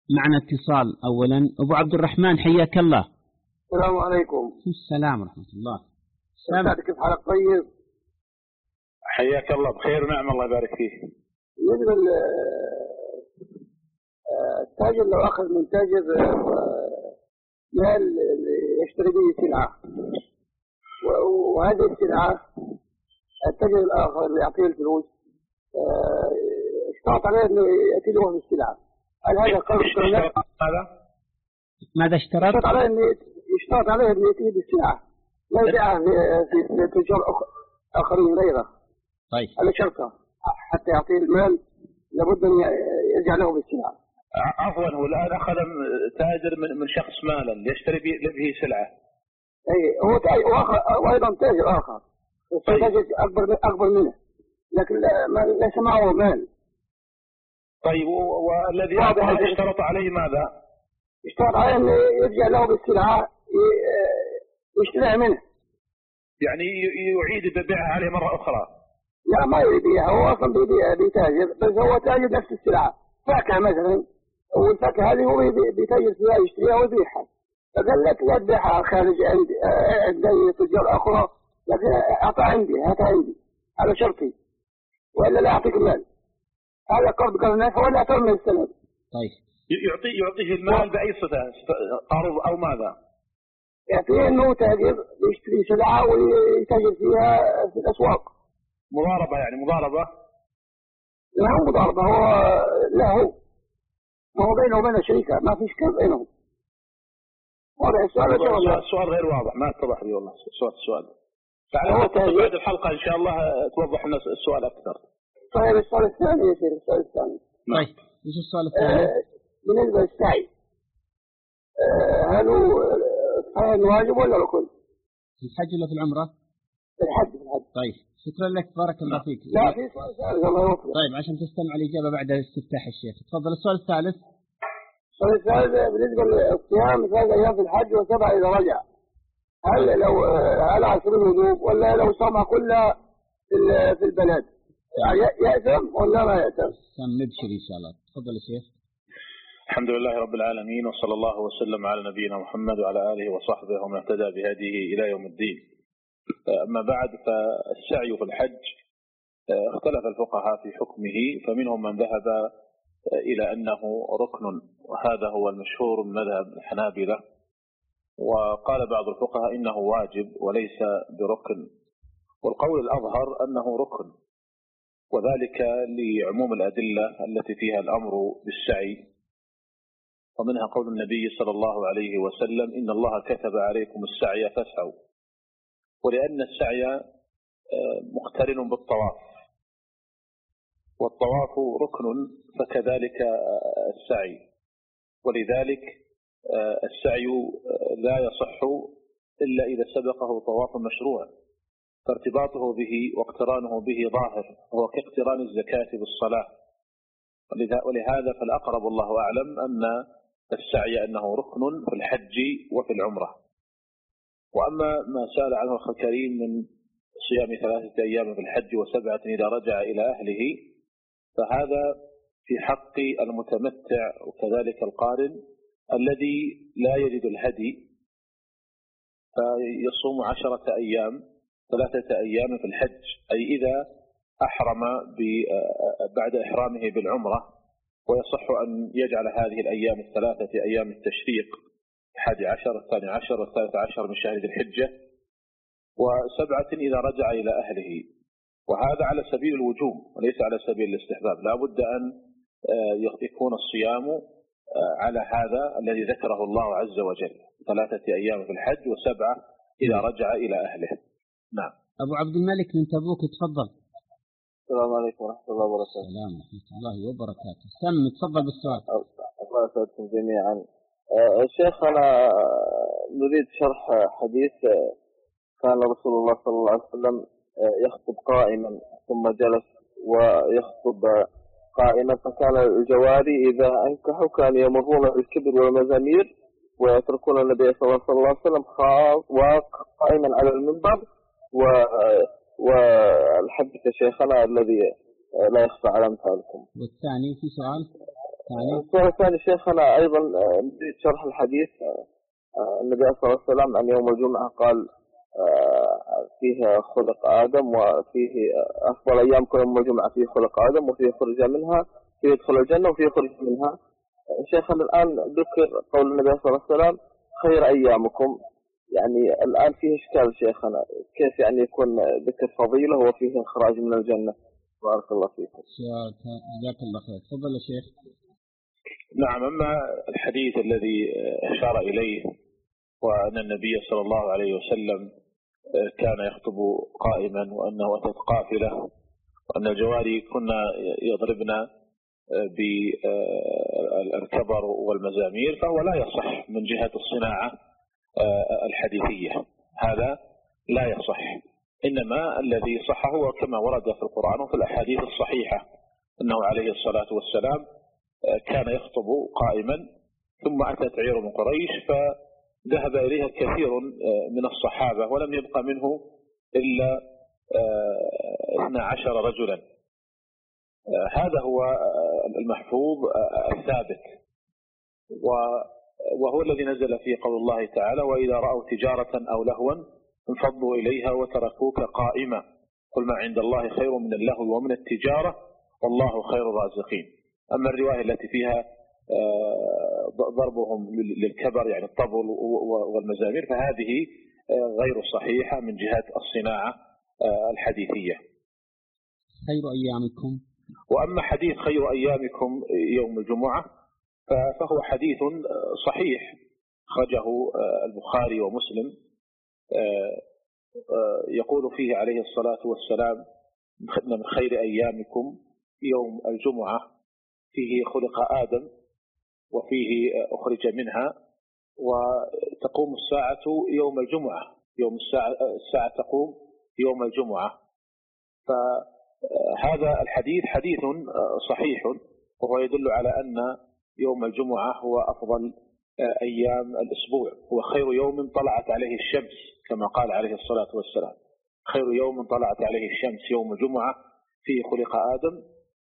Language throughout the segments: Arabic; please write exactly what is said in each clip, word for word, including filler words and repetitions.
معنا اتصال أولا. أبو عبد الرحمن حياك الله. السلام عليكم. السلام ورحمة الله. سلام. كيف حالك؟ طيب. حياك الله بخير ونعم الله يبارك فيك. بالنسبة التاجر لو أخذ من تاجر مال يشتري به سلعة وهذه السلعة التاجر الآخر اللي يعطيه الفلوس اشترط عليه أنه يأتي له بالسلعة، هل هذا قرض؟ هذا ماذا اشترط؟ اشترط عليه أنه يشترط عليه أنه يأتي بالسلعة لا يبيعها في في تجار آخرين غيره. طيب. هذا شرطه حتى يعطيه المال لابد أن يرجع له بالسلعة. عفوا هو الآن أخذ تاجر من من شخص مالا يشتري به سلعة. أي هو تاجر وأيضا تاجر آخر. طيب. تاجر أكبر أكبر منه لكن ليس معه مال. طيب والذي أعطاه اشترط عليه ماذا؟ اشترط عليه أن يرجع له بالسلعة يشتريها منه. يعني يعيد بيعها عليه مرة أخرى. لا ما يبيعها، هو أصلا بيبيعها بيتاجر، بس هو تاجر نفس السلعة. فاكهة مثلا، والفاكهة هذه هو بيتاجر فيها يشتريها ويبيعها. فقال لك لا تبيعها خارج عندي عندي تجار أخرى، لكن أعطى عندي هاتها عندي على شرطي وإلا لا أعطيك المال. هذا قرض قرض نافع ولا أكثر من السند. طيب. يعطي يعطيه المال بأي صفة؟ قرض أو ماذا؟ يعطيه إنه تاجر يشتري سلعة ويتاجر فيها في الأسواق. مضاربة يعني مضاربة؟ لا هو مضاربة، هو لا هو ما هو بينه وبين الشركة ما فيش كيف بينهم. واضح السؤال؟ السؤال, السؤال غير واضح ما اتضح لي والله سؤال السؤال. تعال بعد الحلقة إن شاء الله توضح لنا السؤال أكثر. طيب السؤال الثاني يا شيخ، السؤال الثاني. طيب إيش السؤال الثاني؟ آه بالنسبة للسعي آه هل هو السعي واجب ولا ركن؟ في الحج ولا في العمرة؟ في الحج. في الحج. طيب شكرا لك بارك الله فيك. لا في سؤال ثالث الله يوفقك. طيب عشان تستمع الإجابة بعد استفتاح الشيخ. تفضل السؤال الثالث. السؤال الثالث بالنسبة للصيام ثلاث أيام في الحج وسبعة إذا رجع، هل لو هل على سبيل الوجوب ولا لو صامها كلها في في البلد يأثم ولا ما يأثم؟ سم نبشر إن شاء الله. تفضل يا شيخ. الحمد لله رب العالمين وصلى الله وسلم على نبينا محمد وعلى آله وصحبه ومن اهتدى بهديه إلى يوم الدين. أما بعد فالسعي في الحج اختلف الفقهاء في حكمه، فمنهم من ذهب إلى أنه ركن وهذا هو المشهور من مذهب الحنابلة، وقال بعض الفقهاء إنه واجب وليس بركن، والقول الأظهر أنه ركن، وذلك لعموم الأدلة التي فيها الأمر بالسعي، ومنها قول النبي صلى الله عليه وسلم إن الله كتب عليكم السعي فاسعوا، ولأن السعي مقترن بالطواف، والطواف ركن فكذلك السعي، ولذلك السعي لا يصح إلا إذا سبقه طواف مشروع، فارتباطه به واقترانه به ظاهر، هو كاقتران الزكاة بالصلاة، ولهذا فالأقرب الله أعلم أن السعي أنه ركن في الحج وفي العمرة. وأما ما سأل عنه الأخ الكريم من صيام ثلاثة أيام في الحج وسبعة إذا رجع إلى أهله، فهذا في حق المتمتع وكذلك القارن الذي لا يجد الهدي، فيصوم عشرة أيام ثلاثة أيام في الحج، أي إذا أحرم بعد إحرامه بالعمرة، ويصح أن يجعل هذه الأيام الثلاثة أيام التشريق الحادي عشر الثاني عشر والثالث عشر من شهر ذي الحجة، وسبعة إذا رجع إلى أهله، وهذا على سبيل الوجوب وليس على سبيل الاستحباب، لا بد أن يكون الصيام على هذا الذي ذكره الله عز وجل، ثلاثة أيام في الحج وسبعة إذا رجع إلى أهله. نعم. أبو عبد الملك من تبوك تفضل. السلام عليكم ورحمة الله وبركاته. السلام ورحمة الله وبركاته. سم تفضل بالسؤال. الله يسعدكم جميعا. أه الشيخ أنا نريد شرح حديث كان رسول الله صلى الله عليه وسلم يخطب قائما ثم جلس ويخطب قائما، فكان الجواري إذا أنكحوا كان يمرون بالكبر والمزامير ويتركون النبي صلى الله عليه وسلم قائما على المنبر، والحديث شيخنا الذي لا يخفى على أمثالكم. والثاني في سؤال السؤال الثاني شيخ، أنا أيضا نريد شرح الحديث. النبي صلى الله عليه وسلم عن يوم الجمعة قال فيه خلق آدم، وفيه أفضل أيامكم يوم الجمعة فيه خلق آدم، وفيه خرج منها، فيه يدخل الجنة وفيه خرج منها. شيخنا الآن ذكر قول النبي صلى الله عليه وسلم خير أيامكم، يعني الآن فيه إشكال شيخنا، كيف يعني يكون ذكر فضيلة وفيه إخراج من الجنة؟ بارك الله فيكم. جزاك الله خير. تفضل يا شيخ. نعم، أما الحديث الذي أشار إليه وأن النبي صلى الله عليه وسلم كان يخطب قائما، وأنه أتت قافلة، وأن الجواري كنا يضربن بالكبر والمزامير، فهو لا يصح من جهة الصناعة الحديثية، هذا لا يصح. إنما الذي صح هو كما ورد في القرآن وفي الأحاديث الصحيحة أنه عليه الصلاة والسلام كان يخطب قائما، ثم أتت عير من قريش فذهب إليها كثير من الصحابة، ولم يبقى منه إلا اثنا عشر رجلا. هذا هو المحفوظ الثابت، وهو الذي نزل فيه قول الله تعالى: وإذا رأوا تجارة أو لهوا انفضوا إليها وتركوك قائما قل ما عند الله خير من اللهو ومن التجارة والله خير الرازقين. أما الرواية التي فيها ضربهم للكبر يعني الطبل والمزامير فهذه غير صحيحة من جهة الصناعة الحديثية. خير أيامكم. وأما حديث خير أيامكم يوم الجمعة فهو حديث صحيح خرجه البخاري ومسلم، يقول فيه عليه الصلاة والسلام: من خير أيامكم يوم الجمعة فيه خلق آدم وفيه أخرج منها وتقوم الساعة يوم الجمعة، يوم الساعة, الساعة تقوم يوم الجمعة. فهذا الحديث حديث صحيح، وهو يدل على أن يوم الجمعة هو أفضل أيام الأسبوع، هو خير يوم طلعت عليه الشمس كما قال عليه الصلاة والسلام: خير يوم طلعت عليه الشمس يوم الجمعة فيه خلق آدم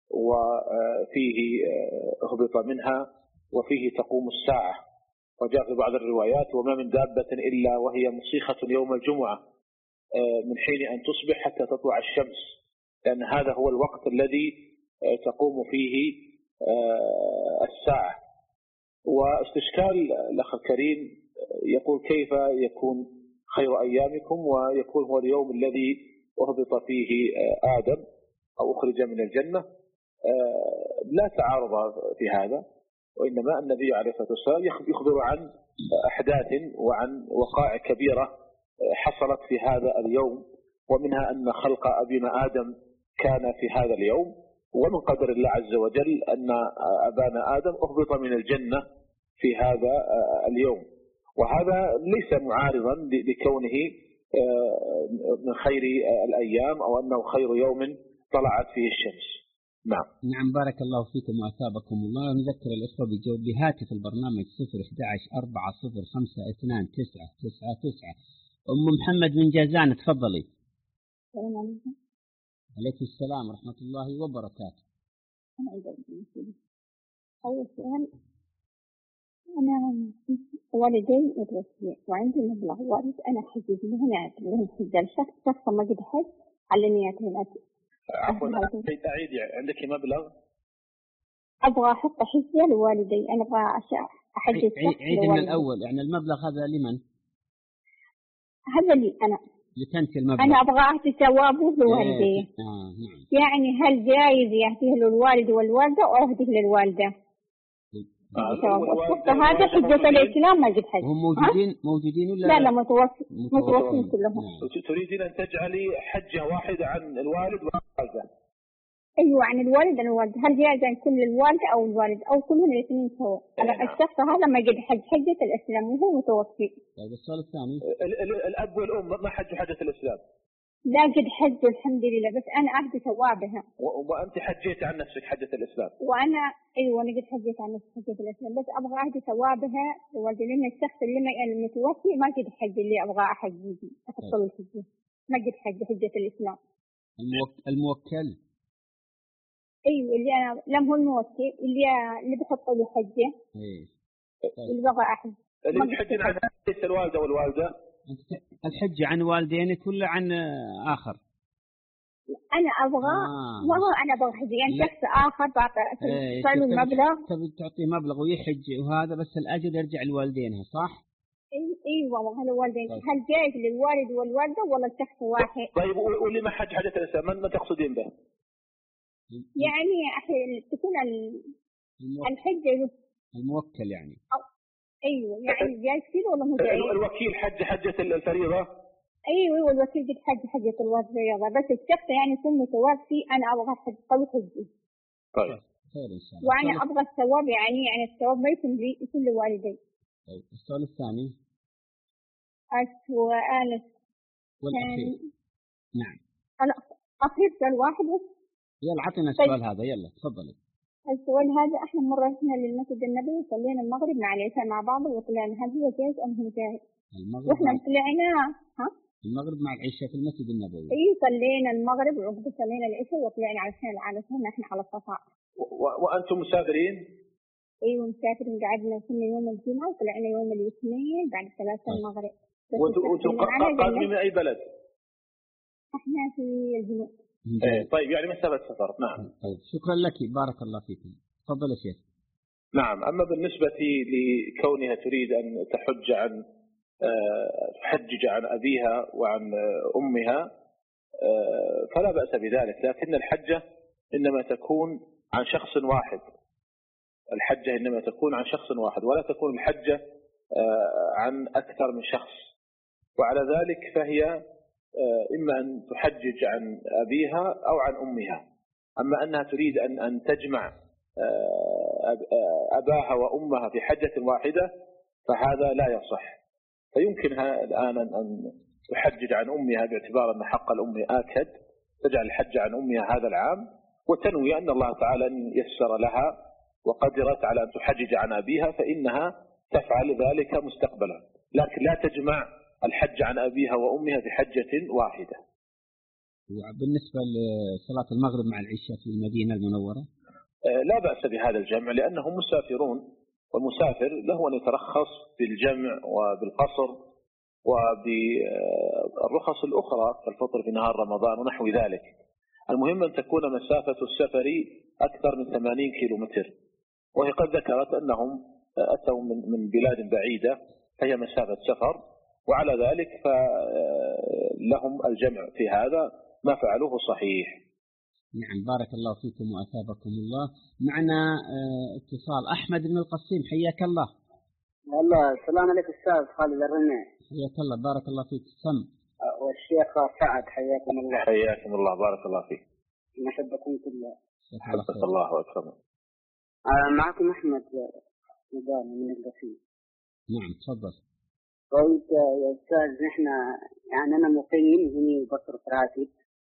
وفيه أهبط منها وفيه تقوم الساعة. وجاء في بعض الروايات: وما من دابة إلا وهي مصيخة يوم الجمعة من حين أن تصبح حتى تطلع الشمس، لأن هذا هو الوقت الذي تقوم فيه الساعة. واستشكال الأخ الكريم يقول: كيف يكون خير أيامكم ويكون هو اليوم الذي أهبط فيه آدم أو أخرج من الجنة؟ لا تعارض في هذا، وإنما النبي عليه الصلاة والسلام يخبر عن أحداث وعن وقائع كبيرة حصلت في هذا اليوم، ومنها أن خلق أبينا آدم كان في هذا اليوم، ومن قدر الله عز وجل أن أبانا آدم أهبط من الجنة في هذا اليوم. وهذا ليس معارضا لكونه من خير الأيام أو أنه خير يوم طلعت فيه الشمس. نعم. نعم، بارك الله فيكم وأثابكم الله. نذكر الإخوة بهاتف البرنامج صفر واحد واحد أربعة صفر خمسة اثنان تسعة تسعة تسعة. أم محمد من جازان، تفضلي. السلام عليكم. عليكم السلام ورحمة الله وبركاته. أول سؤال: أنا والدي متوفيين وعندي مبلغ وارث، أنا حجز لهناك لهم حجة شخص ما قد حج على نيات هناك. عفوا أعيد، عندك مبلغ؟ أبغى أحط حجة لوالدي، أنا أبغى أحجز شخص عيد من الأول، يعني المبلغ هذا لمن؟ هذا لي أنا. لتنسي المبلغ. أنا أبغى أعطي ثوابه لوالدي. آه نعم. يعني هل جايز يهديه للوالد والوالدة أو أهديه للوالدة؟ آه هذا حجة الإسلام ما قد حج. هم موجودين موجودين ولا لا؟ لا متوفي متوفين كلهم. تريدين أن تجعلي حجة واحدة عن الوالد والوالدة؟ أيوة، عن الوالد والوالدة. هل جايز عن كل الوالدة أو الوالد أو كلهم الاثنين سوا؟ الشخص هذا ما قد حج حجة الإسلام وهو متوفي. طيب السؤال الثاني: الأب والأم ما حجوا حجة الإسلام؟ لا قد حجوا الحمد لله، بس أنا أهدي ثوابها. وأنت حجيت عن نفسك حجة الإسلام؟ وأنا أيوة أنا قد حجيت عن نفسي حجة الإسلام، بس أبغى أهدي ثوابها لوالدي، لأن الشخص اللي المتوفي ما قد حج اللي أبغى أحجيه أحط له الحجة، ما قد حج حجة الإسلام. الموكل ايوه اللي انا لم هو الموكل اللي اللي بحط له حجه. ايه اللي بغى احد اللي بتحجين عنها ليس الوالده والوالده. الحج عن والدينك ولا عن آخر؟ أنا أبغى آه. ما هو أنا أبغى حج يعني شخص آخر بعطي إيه المبلغ. تبي تعطيه مبلغ ويحج وهذا بس الأجر يرجع لوالدينها صح؟ أي أيوة هل والدين هل جايز للوالد والوالدة ولا الشخص واحد؟ طيب واللي ما حج حجة الإنسان من ما تقصدين به؟ يعني أخي تكون الحجة الموكل يعني. أيوة يعني جايز كذا ولا مو جايز؟ الوكيل حج حجة الفريضة. ايوه ايوه الوكيل قد حج حجة الفريضة بس الشخص يعني يكون متوفي انا ابغى حج قوي حجي. طيب خير ان شاء الله. وانا ابغى الثواب يعني يعني الثواب ما يكون لي يكون لوالدي. طيب السؤال الثاني. السؤال والأخير. نعم. الأخير سؤال واحد بس. يلا عطينا السؤال طيب. هذا يلا تفضلي. السؤال هذا احنا مرة رحنا للمسجد النبوي وصلينا المغرب مع العشاء مع بعض وطلعنا هل هو جائز ام هو جائز؟ المغرب واحنا طلعنا ها؟ المغرب مع العشاء في المسجد النبوي. اي صلينا المغرب وعقب صلينا العشاء وطلعنا علشان علشان احنا على الصفا. وانتم مسافرين؟ ايوه مسافرين قعدنا كنا يوم الجمعة وطلعنا يوم الاثنين بعد ثلاثة المغرب. وانتم قادمين من اي بلد؟ احنا في الجنوب. ايه طيب يعني مسافة سفر. نعم. طيب شكرا لك بارك الله فيكم. تفضل يا شيخ. نعم. اما بالنسبة لكونها تريد ان تحج عن تحجج عن أبيها وعن أمها فلا بأس بذلك لكن الحجة إنما تكون عن شخص واحد. الحجة إنما تكون عن شخص واحد ولا تكون الحجة عن أكثر من شخص. وعلى ذلك فهي إما أن تحجج عن أبيها أو عن أمها. أما أنها تريد أن أن تجمع أباها وأمها في حجة واحدة فهذا لا يصح. فيمكنها الآن أن تحجج عن أمها باعتبار أن حق الأم آكد تجعل الحج عن أمها هذا العام وتنوي أن الله تعالى يسر لها وقدرت على أن تحجج عن أبيها فإنها تفعل ذلك مستقبلا لكن لا تجمع الحج عن أبيها وأمها في حجة واحدة. بالنسبة لصلاة المغرب مع العشاء في المدينة المنورة لا بأس بهذا الجمع لأنهم مسافرون والمسافر له أن يترخص بالجمع وبالقصر وبالرخص الأخرى كالفطر في نهار رمضان ونحو ذلك. المهم أن تكون مسافة السفر أكثر من ثمانين كيلو متر وهي قد ذكرت أنهم أتوا من من بلاد بعيدة فهي مسافة سفر وعلى ذلك فلهم الجمع في هذا ما فعلوه صحيح. نعم بارك الله فيكم وأثابكم الله. معنا اتصال أحمد بن القسيم حياك الله. والله السلام عليكم أستاذ خالد الرمي. حياك الله بارك الله فيك. سم. والشيخ سعد حياكم الله. حياكم الله بارك الله فيك. نحبكم كلها. حفظك الله وأكرمك. معكم أحمد مدان من القسيم. نعم تفضل. قلت يا أستاذ نحن يعني أنا مقيم هنا بصرف راتب.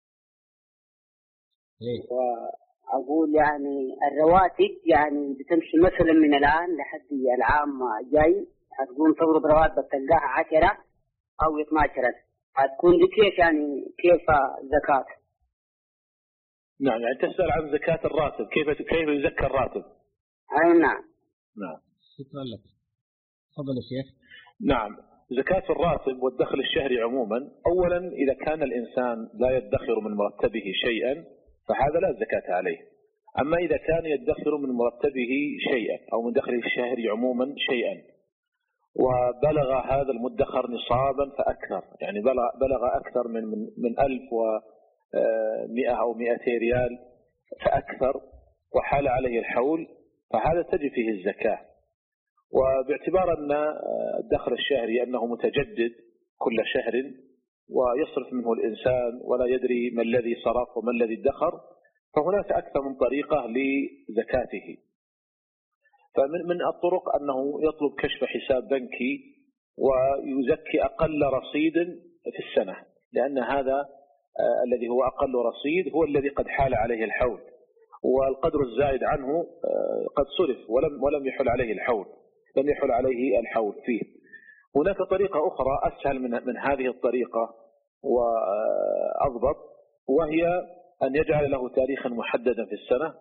إيه. وأقول يعني الرواتب يعني بتمشي مثلا من الآن لحد العام جاي هتكون تضرب رواتب تلقاها عشرة أو اثناشر هتكون دي كيف يعني كيف زكاة؟ نعم يعني تسأل عن زكاة الراتب كيف كيف يزكى الراتب؟ أي نعم. نعم. شكرا لك. تفضل يا شيخ. نعم زكاة الراتب والدخل الشهري عموما أولا إذا كان الإنسان لا يدخر من مرتبه شيئا فهذا لا زكاة عليه. أما إذا كان يدخر من مرتبه شيئا أو من دخله الشهري عموما شيئا وبلغ هذا المدخر نصابا فأكثر يعني بلغ أكثر من من من ألف ومئة أو مئتي ريال فأكثر وحال عليه الحول فهذا تجب فيه الزكاة. وباعتبار أن الدخل الشهري أنه متجدد كل شهر ويصرف منه الإنسان ولا يدري ما الذي صرف وما الذي ادخر فهناك أكثر من طريقة لزكاته. فمن من الطرق أنه يطلب كشف حساب بنكي ويزكي أقل رصيد في السنة لأن هذا الذي هو أقل رصيد هو الذي قد حال عليه الحول والقدر الزائد عنه قد صرف ولم ولم يحل عليه الحول لم يحل عليه الحول فيه. هناك طريقة أخرى أسهل من من هذه الطريقة وأضبط وهي أن يجعل له تاريخا محددا في السنة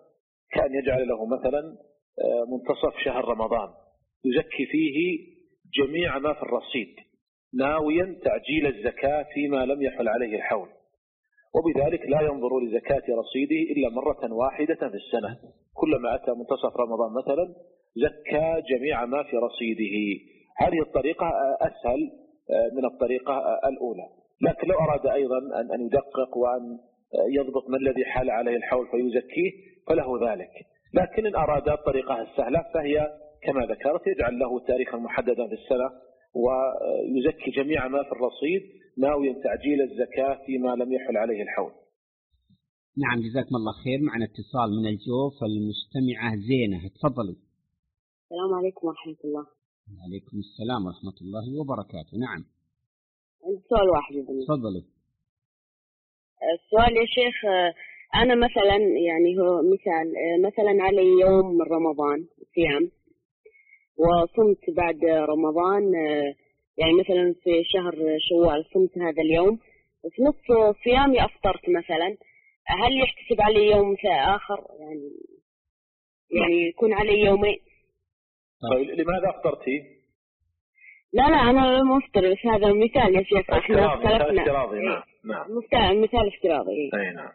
كان يجعل له مثلا منتصف شهر رمضان يزكي فيه جميع ما في الرصيد ناويا تعجيل الزكاة فيما لم يحل عليه الحول، وبذلك لا ينظر لزكاة رصيده إلا مرة واحدة في السنة. كلما أتى منتصف رمضان مثلا زكى جميع ما في رصيده. هذه الطريقة أسهل من الطريقة الأولى، لكن لو أراد أيضا أن يدقق وأن يضبط ما الذي حال عليه الحول فيزكيه فله ذلك. لكن إن أراد الطريقة السهلة فهي كما ذكرت، يجعل له تاريخا محددا في السنة ويزكي جميع ما في الرصيد ناويا تعجيل الزكاة فيما لم يحل عليه الحول. نعم جزاكم الله خير. معنا اتصال من الجوف المستمعة زينة، تفضلوا. السلام عليكم ورحمة الله. وعليكم السلام ورحمة الله وبركاته. نعم. عندي سؤال واحد. تفضلوا. السؤال يا شيخ، أنا مثلا يعني هو مثال مثلا علي يوم من رمضان صيام وصمت بعد رمضان، يعني مثلا في شهر شوال صمت هذا اليوم وفي نص صيامي أفطرت مثلا، هل يحتسب علي يوم آخر يعني يعني يكون علي يومين؟ طيب لماذا أفطرتي؟ لا لا أنا ما أفطر، بس هذا مثال يا شيخ. احنا اختلفنا. افتراضي. نعم نعم. مثال مثال افتراضي. أي نعم.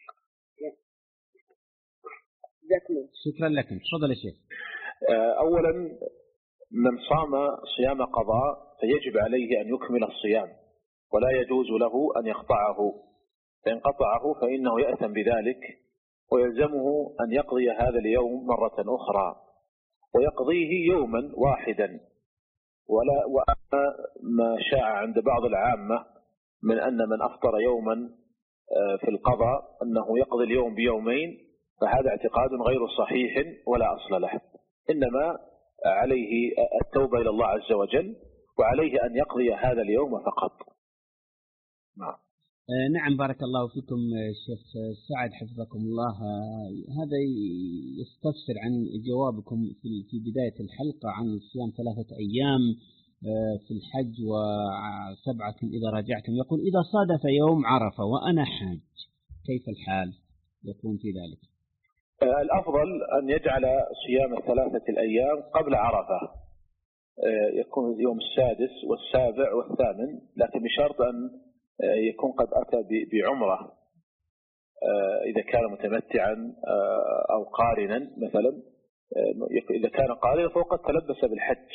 شكرا لكم. تفضل يا شيخ. أولا من صام صيام قضاء فيجب عليه أن يكمل الصيام ولا يجوز له أن يقطعه، فإن قطعه فإنه يأثم بذلك ويلزمه أن يقضي هذا اليوم مرة أخرى ويقضيه يوما واحدا. ولا وأما ما شاع عند بعض العامة من أن من أفطر يوما في القضاء أنه يقضي اليوم بيومين، فهذا اعتقاد غير صحيح ولا أصل له، إنما عليه التوبة إلى الله عز وجل وعليه أن يقضي هذا اليوم فقط. نعم. نعم بارك الله فيكم شيخ سعد حفظكم الله. هذا يستفسر عن جوابكم في بداية الحلقة عن صيام ثلاثة أيام في الحج وسبعة إذا رجعتم. يقول إذا صادف يوم عرفة وأنا حاج كيف الحال يكون في ذلك؟ الأفضل أن يجعل صيام الثلاثة الأيام قبل عرفة، يكون اليوم السادس والسابع والثامن، لكن بشرط أن يكون قد أتى بعمرة إذا كان متمتعا أو قارنا مثلا. إذا كان قارنا فهو قد تلبس بالحج،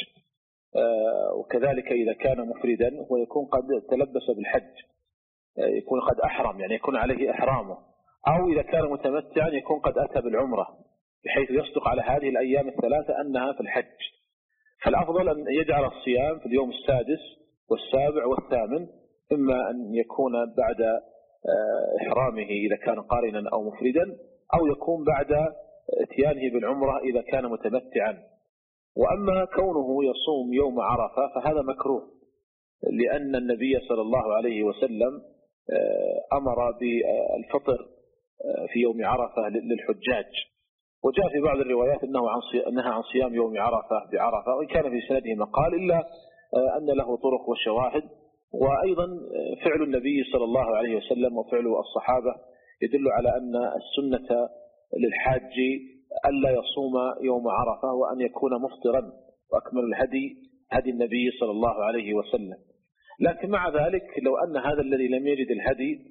وكذلك إذا كان مفردا هو يكون قد تلبس بالحج، يكون قد أحرم يعني يكون عليه إحرامه، أو إذا كان متمتعا يكون قد أتى بالعمرة بحيث يصدق على هذه الأيام الثلاثة أنها في الحج. فالأفضل أن يجعل الصيام في اليوم السادس والسابع والثامن، إما أن يكون بعد إحرامه إذا كان قارنا أو مفردا، أو يكون بعد اتيانه بالعمرة إذا كان متمتعا. وأما كونه يصوم يوم عرفة فهذا مكروه، لأن النبي صلى الله عليه وسلم أمر بالفطر في يوم عرفة للحجاج، وجاء في بعض الروايات أنه عن نهى عن صيام يوم عرفة بعرفة، وإن كان في سنده مقال إلا أن له طرق وشواهد. وأيضا فعل النبي صلى الله عليه وسلم وفعل الصحابة يدل على أن السنة للحاج ألا يصوم يوم عرفة وأن يكون مفطرا، وأكمل الهدي هدي النبي صلى الله عليه وسلم. لكن مع ذلك لو أن هذا الذي لم يجد الهدي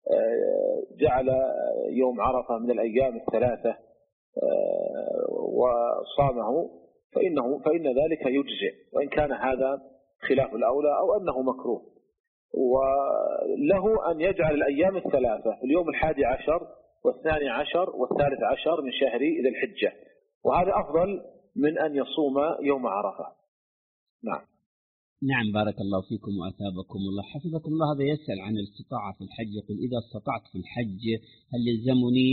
جعل يوم عرفة من الأيام الثلاثة وصامه فإنه فإن ذلك يجزئ، وإن كان هذا خلاف الأولى أو أنه مكروه. وله أن يجعل الأيام الثلاثة في اليوم الحادي عشر والثاني عشر والثالث عشر من شهر ذي الحجة، وهذا أفضل من أن يصوم يوم عرفة. نعم. نعم بارك الله فيكم وأثابكم الله. حفظكم الله هذا يسأل عن الاستطاعة في الحج، يقول إذا استطعت في الحج هل يلزمني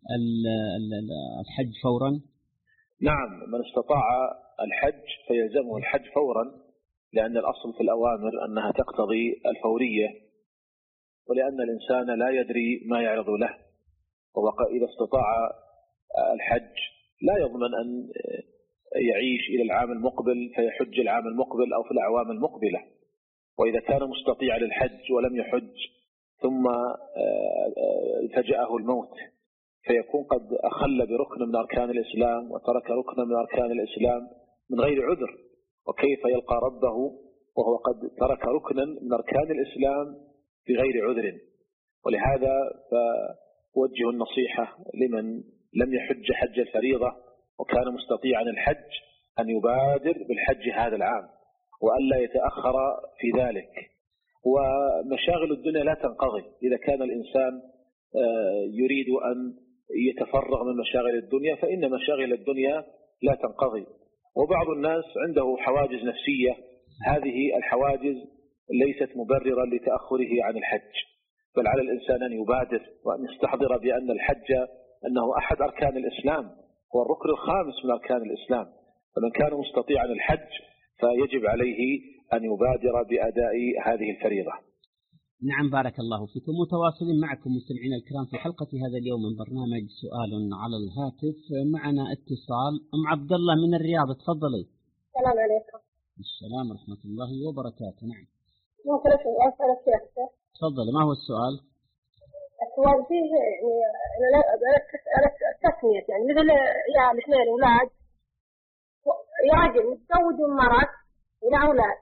الحج فورا؟ نعم، من استطاع الحج فيلزمه الحج فورا، لأن الأصل في الأوامر أنها تقتضي الفورية، ولأن الإنسان لا يدري ما يعرض له، وإذا استطاع الحج لا يضمن أن يعيش إلى العام المقبل فيحج العام المقبل أو في الأعوام المقبلة. وإذا كان مستطيع للحج ولم يحج ثم فجأه الموت فيكون قد أخل بركن من أركان الإسلام وترك ركنا من أركان الإسلام من غير عذر، وكيف يلقى ربه وهو قد ترك ركنا من أركان الإسلام بغير عذر. ولهذا فوجه النصيحة لمن لم يحج حج الفريضة وكان مستطيعا الحج أن يبادر بالحج هذا العام وألا يتأخر في ذلك. ومشاغل الدنيا لا تنقضي، إذا كان الإنسان يريد أن يتفرغ من مشاغل الدنيا فإن مشاغل الدنيا لا تنقضي. وبعض الناس عنده حواجز نفسية، هذه الحواجز ليست مبررا لتأخره عن الحج، بل على الإنسان أن يبادر وأن يستحضر بأن الحج أنه أحد أركان الإسلام، هو الركن الخامس من أركان الإسلام، فمن كان مستطيعا الحج فيجب عليه أن يبادر بأداء هذه الفريضة. نعم، بارك الله فيكم. متواصلين معكم مستمعينا الكرام في حلقة هذا اليوم من برنامج سؤال على الهاتف. معنا اتصال. أم عبد الله من الرياض، تفضلي. السلام عليكم. السلام ورحمة الله وبركاته. نعم. ممكن أسألك يا أخي؟ تفضلي، ما هو السؤال؟ السؤال فيه يعني أنا أسألك التسمية، يعني مثل يا الاثنين أولاد يا رجل متزوج ومرأة ولا أولاد،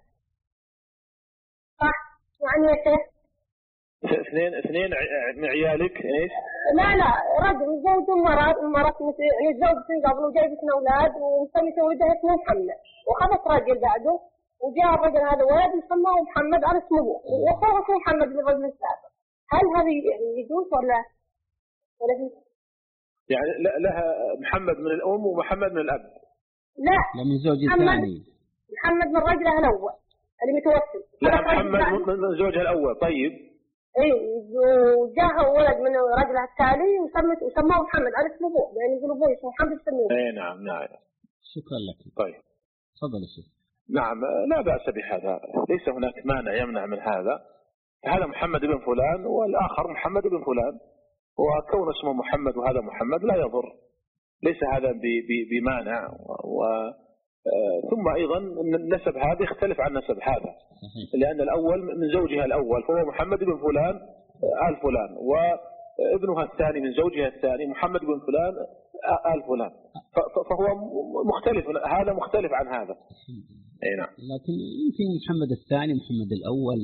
صح؟ يعني يا شيخ اثنين اثنين من عيالك ايش؟ لا لا رجل متزوج ومرأة، ومرأة متزوج من قبل وجايب اثنين أولاد ومسمي ولده اسمه محمد، وخذت رجل بعده وجاء الرجل هذا ولد يسماه محمد على اسمه ابوه، واخوه اسمه محمد للرجل السابق. هل هذه يعني يجوز ولا ولا هي؟ يعني لها محمد من الأم ومحمد من الأب؟ لا لا، من زوج ثاني. محمد من رجلها الأول اللي متوفي. لا، محمد من زوجها الأول. طيب. إيه، وجاء ولد من رجلها التالي وسمت وسماه محمد على اسمه ابوه، يعني يقول ابوه اسمه محمد سموه. اي نعم نعم. شكرا لك. طيب. تفضل الشيخ. نعم، لا بأس بهذا، ليس هناك مانع يمنع من هذا. هذا محمد بن فلان والآخر محمد بن فلان، وكون اسمه محمد وهذا محمد لا يضر، ليس هذا بمانع. و ثم أيضا النسب هذا يختلف عن نسب هذا، لأن الأول من زوجها الأول فهو محمد بن فلان آل فلان، وابنها الثاني من زوجها الثاني محمد بن فلان آل فلان، فهو مختلف، هذا مختلف عن هذا. أي نعم. لكن يمكن محمد الثاني محمد الأول.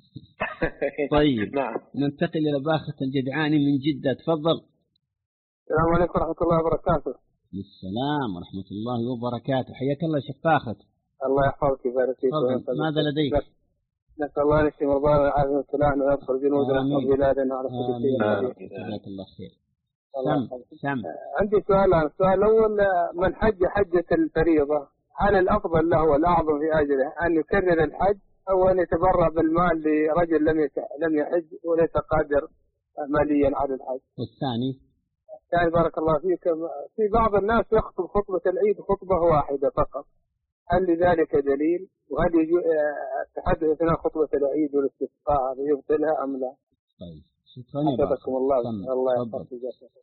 طيب. نعم. ننتقل إلى باخة الجدعاني من جدة، تفضل. السلام عليكم ورحمة الله وبركاته. السلام ورحمة الله وبركاته، حياك الله شيخ باخة. الله يحفظك ويبارك فيك. ماذا لديك؟ نسأل الله أن يشفي مرضانا والعافية والسلامة ويغفر ذنوبنا وبلادنا على كل شيء. جزاك الله خير. سم سم. عندي سؤالان. السؤال الأول، من حج حجة الفريضة هل الأفضل له والأعظم في أجره أن يكرر الحج أو أن يتبرع بالمال لرجل لم لم يحج وليس قادر ماليا على الحج؟ والثاني؟ الثاني بارك الله فيك، في بعض الناس يخطب خطبة العيد خطبة واحدة فقط، هل لذلك دليل؟ وهل التحدث أثناء خطبة العيد والاستسقاء يبطلها أم لا؟ طيب، شكرا يا بارك الله. الله يحفظك.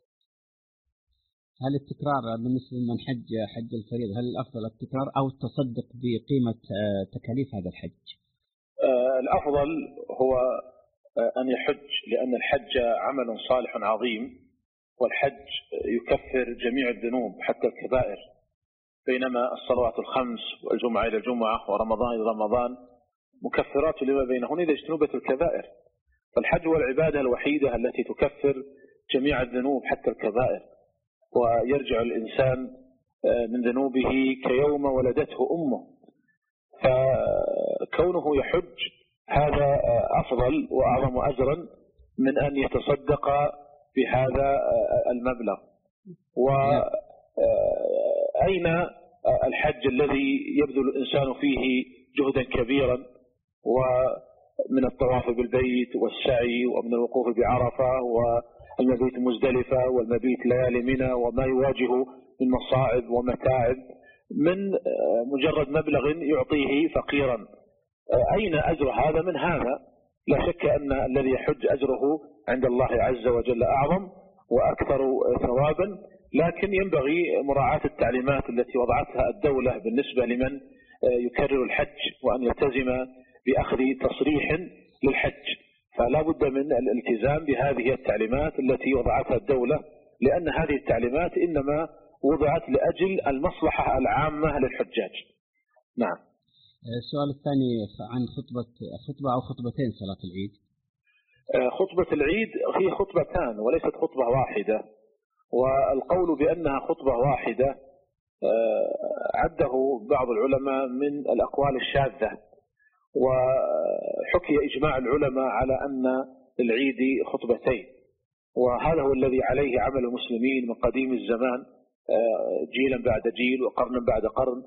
هل التكرار بالنسبة لمن حج حج الفريضة هل الأفضل التكرار أو التصدق بقيمة تكاليف هذا الحج؟ آه الأفضل هو آه أن يحج، لأن الحج عمل صالح عظيم، والحج يكفر جميع الذنوب حتى الكبائر، بينما الصلوات الخمس والجمعة إلى الجمعة ورمضان إلى رمضان مكفرات لما بينهن إذا اجتنبت الكبائر. فالحج هو العبادة الوحيدة التي تكفر جميع الذنوب حتى الكبائر، ويرجع الإنسان من ذنوبه كيوم ولدته أمه. فكونه يحج هذا أفضل وأعظم أجرا من أن يتصدق بهذا المبلغ. وأين الحج الذي يبذل الإنسان فيه جهدا كبيرا، ومن الطواف بالبيت والسعي ومن الوقوف بعرفة والمبيت مزدلفة والمبيت ليالي منى وما يواجه من مصاعب ومتاعب من مجرد مبلغ يعطيه فقيرا. أين أجر هذا من هذا؟ لا شك أن الذي يحج أجره عند الله عز وجل أعظم وأكثر ثوابا، لكن ينبغي مراعاة التعليمات التي وضعتها الدولة بالنسبة لمن يكرر الحج، وأن يلتزم بأخذ تصريح للحج. فلا بد من الالتزام بهذه التعليمات التي وضعتها الدولة لأن هذه التعليمات إنما وضعت لأجل المصلحة العامة للحجاج. نعم. السؤال الثاني عن خطبة خطبة أو خطبتين صلاة العيد. خطبة العيد هي خطبتان وليست خطبة واحدة، والقول بأنها خطبة واحدة عده بعض العلماء من الأقوال الشاذة، وحكي إجماع العلماء على أن العيد خطبتين، وهذا هو الذي عليه عمل المسلمين من قديم الزمان جيلا بعد جيل وقرنا بعد قرن،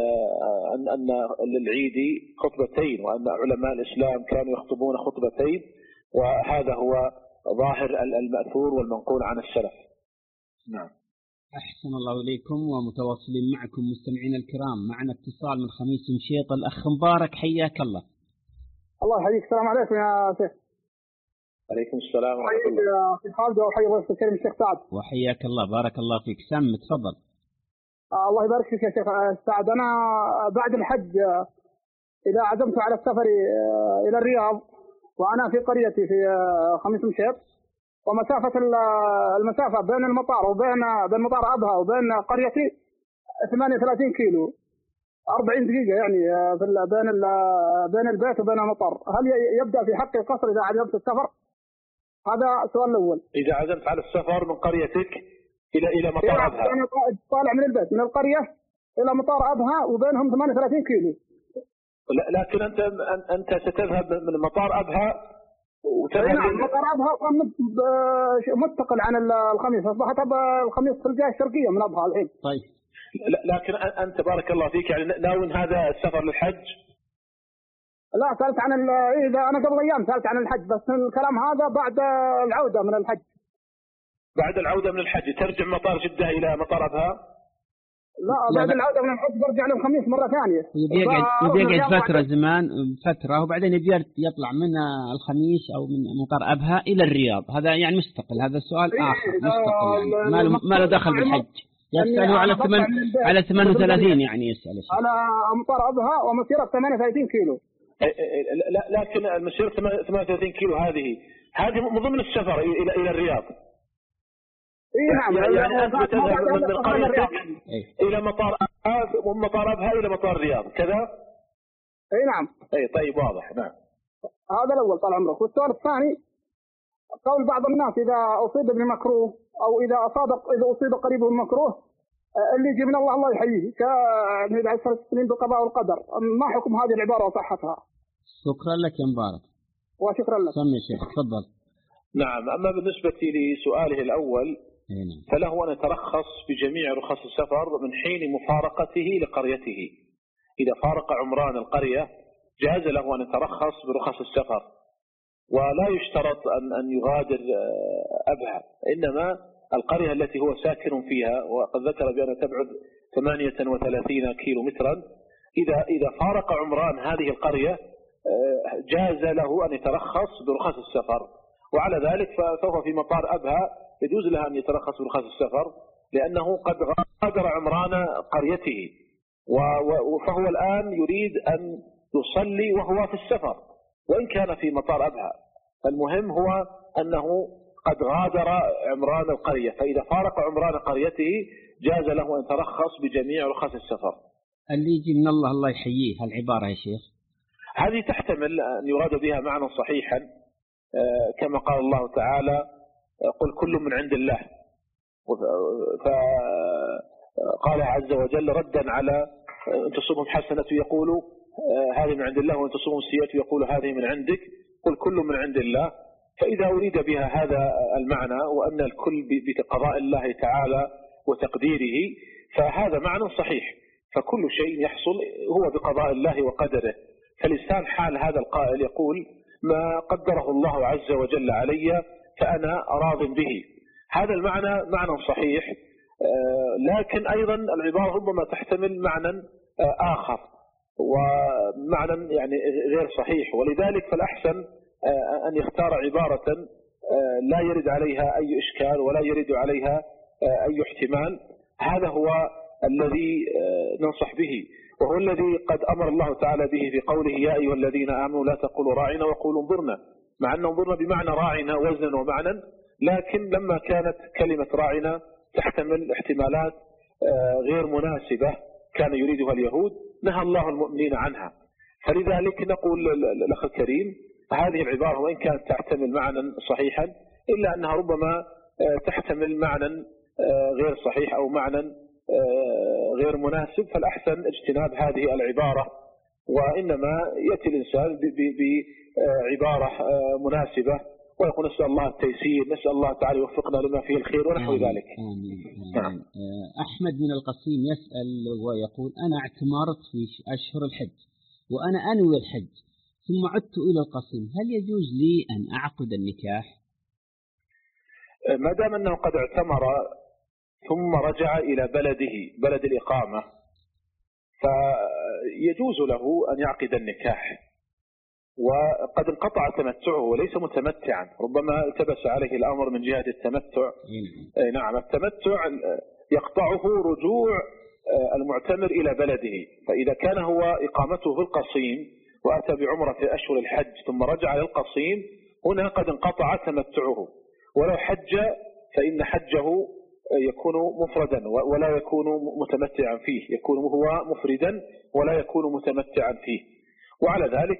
أن للعيد خطبتين، وأن علماء الإسلام كانوا يخطبون خطبتين، وهذا هو ظاهر المأثور والمنقول عن السلف. نعم. أحسن الله إليكم، ومتواصلين معكم مستمعين الكرام. معنا اتصال من خميس مشيط. الأخ مبارك حياك الله. الله يحييك. السلام عليكم يا شيخ. عليكم السلام ورحمة الله. أخي خالد وحي ضيف الكريم الشيخ سعد. وحياك الله، بارك الله فيك. سم تفضل. آه الله يبارك فيك يا شيخ سعد. أنا بعد الحج إذا عزمت على السفر إلى الرياض وأنا في قريتي في خميس مشيط، ومسافة المسافة بين المطار وبين بين مطار أبها وبين قريتي ثمانية وثلاثين كيلو، أربعين دقيقة يعني في بين بين البيت وبين المطار. هل يبدأ في حقي القصر إذا عزمت السفر؟ هذا السؤال الأول. إذا عزمت على السفر من قريتك إلى إلى مطار أبها. أنا طالع من البيت من القرية إلى مطار أبها وبينهم ثمانية وثلاثين كيلو. لكن أنت أنت ستذهب من مطار أبها وتذهب. نعم مطار أبها مستقل عن الخميس، أصبحت الخميس في الجهة الشرقية من أبها الحين. طيب. لكن أنت بارك الله فيك يعني ناوي هذا السفر للحج؟ لا سألت عن إذا أنا قبل أيام سألت عن الحج، بس الكلام هذا بعد العودة من الحج. بعد العودة من الحج ترجع مطار جدة إلى مطار أبها؟ لا بعد لا العودة من الحج برجع لهم خميس مرة ثانية. يبي يقعد فترة زمان فترة وبعدين يبي يطلع من الخميس أو من مطار أبها إلى الرياض. هذا يعني مستقل، هذا سؤال آخر مستقل يعني ما له ما له دخل بالحج. يسألوا على ثمن على ثمانية وثلاثين يعني يسأل على مطار أبها ومسيرة ثمانية وثلاثين كيلو. لا لكن المسيرة ثمانية وثلاثين كيلو هذه هذه من ضمن السفر إلى إلى الرياض. إيه نعم. يعني, يعني أنت بتذهب من قريتك إلى مطار أبها ومن مطار أبها إلى مطار الرياض كذا؟ إيه نعم. إيه طيب واضح. نعم. هذا الأول طال عمرك. والسؤال الثاني قول بعض الناس إذا أصيب بمكروه أو إذا أصاب إذا أصيب قريبه بمكروه اللي يجي من الله الله يحييه كالنبي عليه الصلاة والسلام بالقضاء والقدر. ما حكم هذه العبارة وصحتها؟ شكرا لك يا مبارك. وشكرا لك. سمي شيخ تفضل. نعم. أما بالنسبة لسؤاله الأول فله أن يترخص بجميع رخص السفر من حين مفارقته لقريته. إذا فارق عمران القرية جاز له أن يترخص برخص السفر، ولا يشترط أن أن يغادر أبها، إنما القرية التي هو ساكن فيها، وقد ذكر بأن تبعد ثمانية وثلاثين كيلو مترا، إذا إذا فارق عمران هذه القرية جاز له أن يترخص برخص السفر. وعلى ذلك فهو في مطار أبها يجوز له أن يترخص برخص السفر لأنه قد غادر عمران قريته، فهو الآن يريد أن يصلي وهو في السفر وإن كان في مطار أبها. المهم هو أنه قد غادر عمران القرية، فإذا فارق عمران قريته جاز له أن يترخص بجميع رخص السفر. اللي يجي من الله الله يحييه هالعبارة يا شيخ هذه تحتمل أن يراد بها معنى صحيحا كما قال الله تعالى قل كل من عند الله، فقال عز وجل ردا على أن تصبهم حسنة يقولوا هذه من عند الله وأن تصبهم سيئة يقولوا هذه من عندك، قل كل من عند الله. فإذا أريد بها هذا المعنى وأن الكل بقضاء الله تعالى وتقديره فهذا معنى صحيح، فكل شيء يحصل هو بقضاء الله وقدره. فلسان حال هذا القائل يقول ما قدره الله عز وجل علي فأنا راض به. هذا المعنى معنى صحيح، لكن أيضا العبارة ربما تحتمل معنى آخر ومعنى يعني غير صحيح، ولذلك فالأحسن أن يختار عبارة لا يرد عليها أي إشكال ولا يرد عليها أي احتمال. هذا هو الذي ننصح به، وهو الذي قد أمر الله تعالى به في قوله يا أيها الذين آمنوا لا تقولوا راعنا وقولوا انظرنا، مع أن انظرنا بمعنى راعنا وزنا ومعنى، لكن لما كانت كلمة راعنا تحتمل احتمالات غير مناسبة كان يريدها اليهود نهى الله المؤمنين عنها. فلذلك نقول للأخ الكريم هذه العبارة وإن كانت تحتمل معنى صحيحا إلا أنها ربما تحتمل معنى غير صحيح أو معنى غير مناسب، فالأحسن اجتناب هذه العبارة، وإنما يأتي الإنسان بعبارة مناسبة ويقول نسأل الله التيسير، نسأل الله تعالى يوفقنا لما فيه الخير ونحو ذلك. نعم. أحمد من القصيم يسأل ويقول أنا اعتمرت في أشهر الحج وأنا أنوي الحج ثم عدت إلى القصيم، هل يجوز لي أن أعقد النكاح؟ ما دام أنه قد اعتمر ثم رجع إلى بلده بلد الإقامة فيجوز له أن يعقد النكاح، وقد انقطع تمتعه وليس متمتعا، ربما التبس عليه الأمر من جهة التمتع. نعم، التمتع يقطعه رجوع المعتمر إلى بلده، فإذا كان هو إقامته في القصيم وأتى بعمرة في أشهر الحج ثم رجع للقصيم هنا قد انقطع تمتعه، ولو حج فإن حجه يكون مفردا ولا يكون متمتعا فيه، يكون هو مفردا ولا يكون متمتعا فيه، وعلى ذلك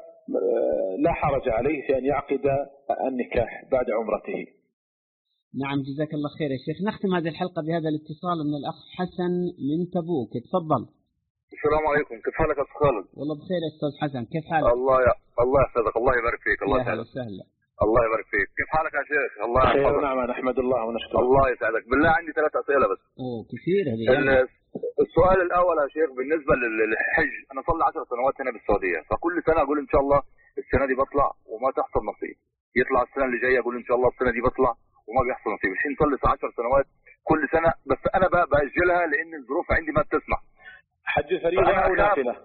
فلا حرج عليه في أن يعقد النكاح بعد عمرته. نعم، جزاك الله خير يا شيخ. نختم هذه الحلقة بهذا الاتصال من الأخ حسن من تبوك، تفضل. السلام عليكم، كيف حالك يا أستاذ خالد؟ والله بخير يا أستاذ حسن، كيف حالك؟ الله يا الله يحفظك، الله يبارك فيك. الله يسعدك. أهلا وسهلا. الله يبارك فيك. كيف حالك يا شيخ؟ الله يحفظك. نعم، نحمد الله ونشكره. الله يسعدك. بالله عندي ثلاث أسئلة بس. اوه كثير هذه. السؤال الأول يا شيخ بالنسبة للحج، أنا صار لي عشر سنوات هنا بالسعودية، فكل سنة أقول إن شاء الله السنة دي بطلع وما تحصل نصيب، يطلع السنة اللي جاية أقول إن شاء الله السنة دي بطلع وما بيحصل نصيب. الحين صار لي عشر سنوات كل سنة، بس أنا بقى بأجلها لأن الظروف عندي ما بتسمح. حج فريضة أو نافلة؟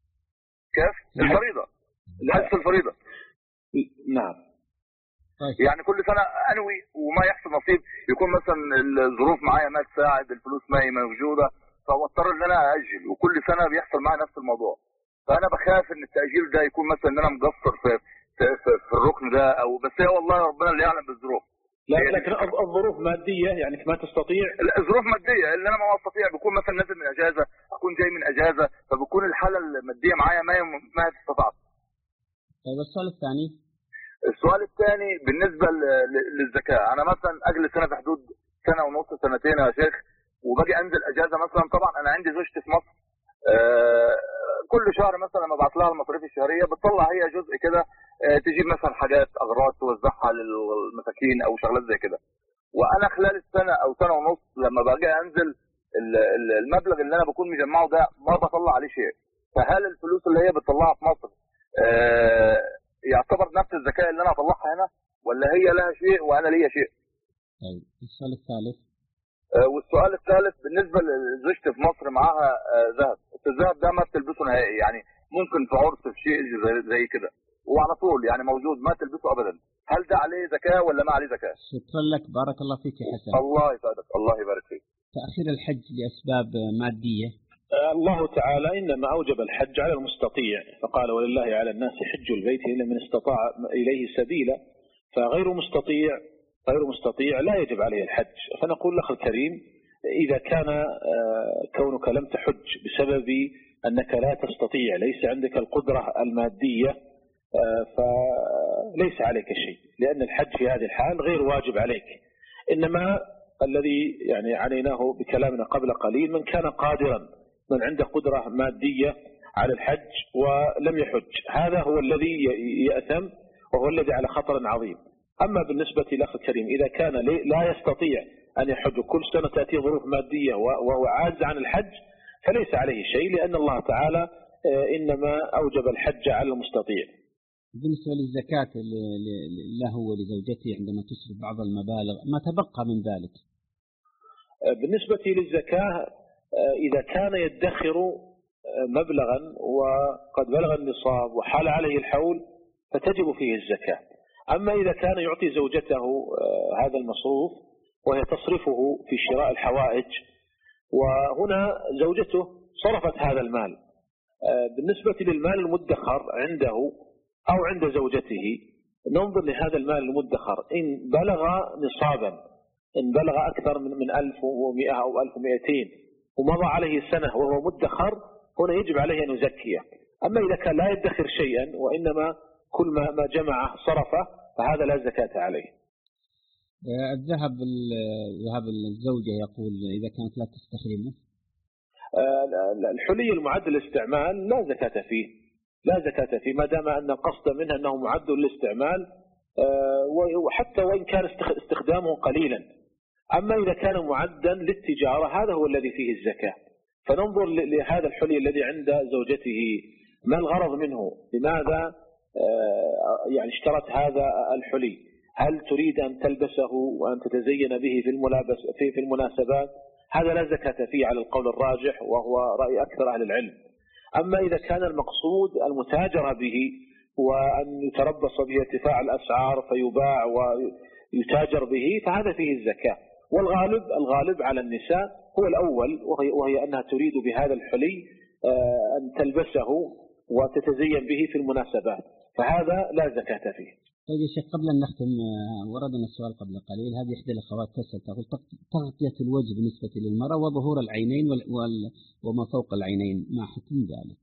كيف؟ الفريضة. الحج في الفريضة. نعم. يعني كل سنة أنوي وما يحصل نصيب، يكون مثلا الظروف معايا ما تساعد، الفلوس ما هي موجودة، فاضطر ان انا اجل، وكل سنة بيحصل معي نفس الموضوع. فانا بخاف ان التأجيل ده يكون مثلا ان انا مقصر في في, في, في الركن ده، او بس هي والله ربنا اللي يعلم بالظروف. لا لكن الظروف مادية يعني ما تستطيع. الظروف مادية اللي انا ما استطيع، بكون مثلا نازل من اجازة، اكون جاي من اجازة، فبكون الحالة المادية معايا ما ما استطعت. طيب السؤال الثاني. السؤال الثاني بالنسبة للزكاة، انا مثلا اجلس سنة في حدود سنة ونص سنتين يا شيخ، وباجي انزل اجازه مثلا. طبعا انا عندي زوجتي في مصر، آه كل شهر مثلا لما ابعت لها المصاريف الشهريه بتطلع هي جزء كده، آه تجيب مثلا حاجات اغراض توزعها للمساكين او شغلات زي كده. وانا خلال السنه او سنه ونص لما باجي انزل المبلغ اللي انا بكون مجمعه ده ما بطلع عليه شيء، فهل الفلوس اللي هي بتطلعها في مصر آه يعتبر نفس الزكاه اللي انا اطلعها هنا، ولا هي لها شيء وانا ليا شيء؟ طيب السؤال الثالث. والسؤال الثالث بالنسبة لزوجتي في مصر معاها ذهب، الذهب ده ما بتلبسه نهائي، يعني ممكن في عرس في شيء زي كده وعلى طول يعني موجود ما تلبسه أبدا، هل ده عليه زكاة ولا ما عليه زكاة؟ شكرا لك، بارك الله فيك يا حسن. الله يسعدك، الله يبارك فيك. تأخير الحج لأسباب مادية. الله تعالى إنما أوجب الحج على المستطيع، فقال ولله على الناس حج البيت إلا من استطاع إليه سبيلا، فغير مستطيع غير مستطيع لا يجب عليه الحج. فنقول لك الكريم إذا كان كونك لم تحج بسبب أنك لا تستطيع، ليس عندك القدرة المادية، فليس عليك شيء، لأن الحج في هذه الحال غير واجب عليك. إنما الذي يعني عنيناه بكلامنا قبل قليل من كان قادرا، من عنده قدرة مادية على الحج ولم يحج، هذا هو الذي يأثم وهو الذي على خطر عظيم. أما بالنسبة لأخي الكريم إذا كان لا يستطيع أن يحج، كل سنة تأتي ظروف مادية وهو عاجز عن الحج، فليس عليه شيء، لأن الله تعالى إنما أوجب الحج على المستطيع. بالنسبة للزكاة له ولزوجته عندما تصرف بعض المبالغ ما تبقى من ذلك. بالنسبة للزكاة إذا كان يدخر مبلغا وقد بلغ النصاب وحال عليه الحول فتجب فيه الزكاة. أما إذا كان يعطي زوجته هذا المصروف وهي تصرفه في شراء الحوائج، وهنا زوجته صرفت هذا المال، بالنسبة للمال المدخر عنده أو عند زوجته ننظر لهذا المال المدخر إن بلغ نصابا، إن بلغ أكثر من من ألف ومئة أو ألف ومئتين ومضى عليه سنة وهو مدخر، هنا يجب عليه أن يزكيه. أما إذا كان لا يدخر شيئا وإنما كل ما ما جمعه صرفه فهذا لا زكاة عليه. الذهب ذهب الزوجة يقول إذا كانت لا تستخدمه. الحلي المعد للاستعمال لا زكاة فيه، لا زكاة فيه ما دام أن القصد منه أنه معد للاستعمال، وحتى وإن كان استخدامه قليلا. أما إذا كان معدا للتجارة هذا هو الذي فيه الزكاة. فننظر لهذا الحلي الذي عند زوجته ما الغرض منه، لماذا يعني اشترت هذا الحلي؟ هل تريد أن تلبسه وأن تتزين به في الملابس في في المناسبات؟ هذا لا زكاة فيه على القول الراجح وهو رأي أكثر أهل العلم. أما إذا كان المقصود المتاجرة به وأن يتربص به ارتفاع الأسعار فيباع ويتاجر به فهذا فيه الزكاة. والغالب الغالب على النساء هو الأول، وهي, وهي أنها تريد بهذا الحلي أن تلبسه وتتزين به في المناسبات، فهذا لا زكاة فيه. طيب يا شيخ، قبل أن نختم وردنا السؤال قبل قليل، هذه إحدى الأخوات تسأل تقول تغطية الوجه بالنسبة للمرأة وظهور العينين وما فوق العينين، ما حكم ذلك؟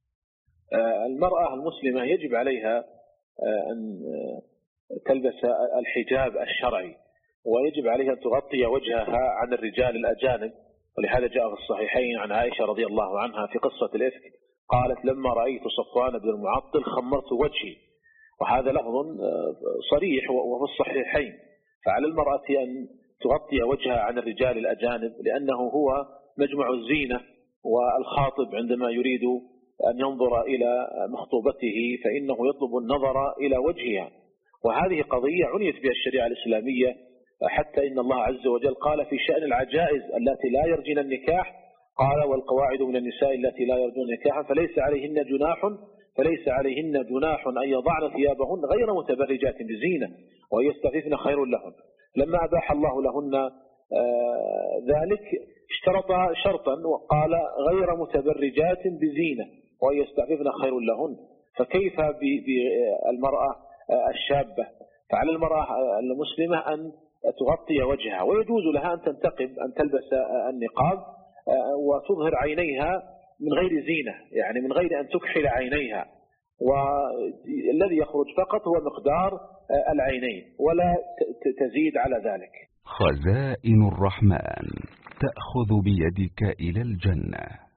المرأة المسلمة يجب عليها أن تلبس الحجاب الشرعي، ويجب عليها أن تغطي وجهها عن الرجال الأجانب، ولهذا جاء في الصحيحين عن عائشة رضي الله عنها في قصة الإفك قالت لما رأيت صفوان بن المعطل خمرت وجهي، وهذا لفظ صريح وفي الصحيحين. فعلى المرأة أن تغطي وجهها عن الرجال الأجانب لأنه هو مجمع الزينة، والخاطب عندما يريد أن ينظر إلى مخطوبته فإنه يطلب النظر إلى وجهها، وهذه قضية عنيت بها الشريعة الإسلامية، حتى إن الله عز وجل قال في شأن العجائز التي لا يرجين النكاح قال والقواعد من النساء التي لا يرجون نكاحا فليس عليهن جناح فليس عليهن جناح أن يضعن ثيابهن غير متبرجات بزينة وأن يستعففن خير لهن. لما أباح الله لهن آه ذلك اشترط شرطا وقال غير متبرجات بزينة وأن يستعففن خير لهن، فكيف بالمرأة الشابة؟ فعلى المرأة المسلمة أن تغطي وجهها، ويجوز لها أن تنتقب أن تلبس النقاب وتظهر عينيها من غير زينة، يعني من غير أن تكحل عينيها، والذي يخرج فقط هو مقدار العينين ولا تزيد على ذلك. خزائن الرحمن تأخذ بيدك إلى الجنة.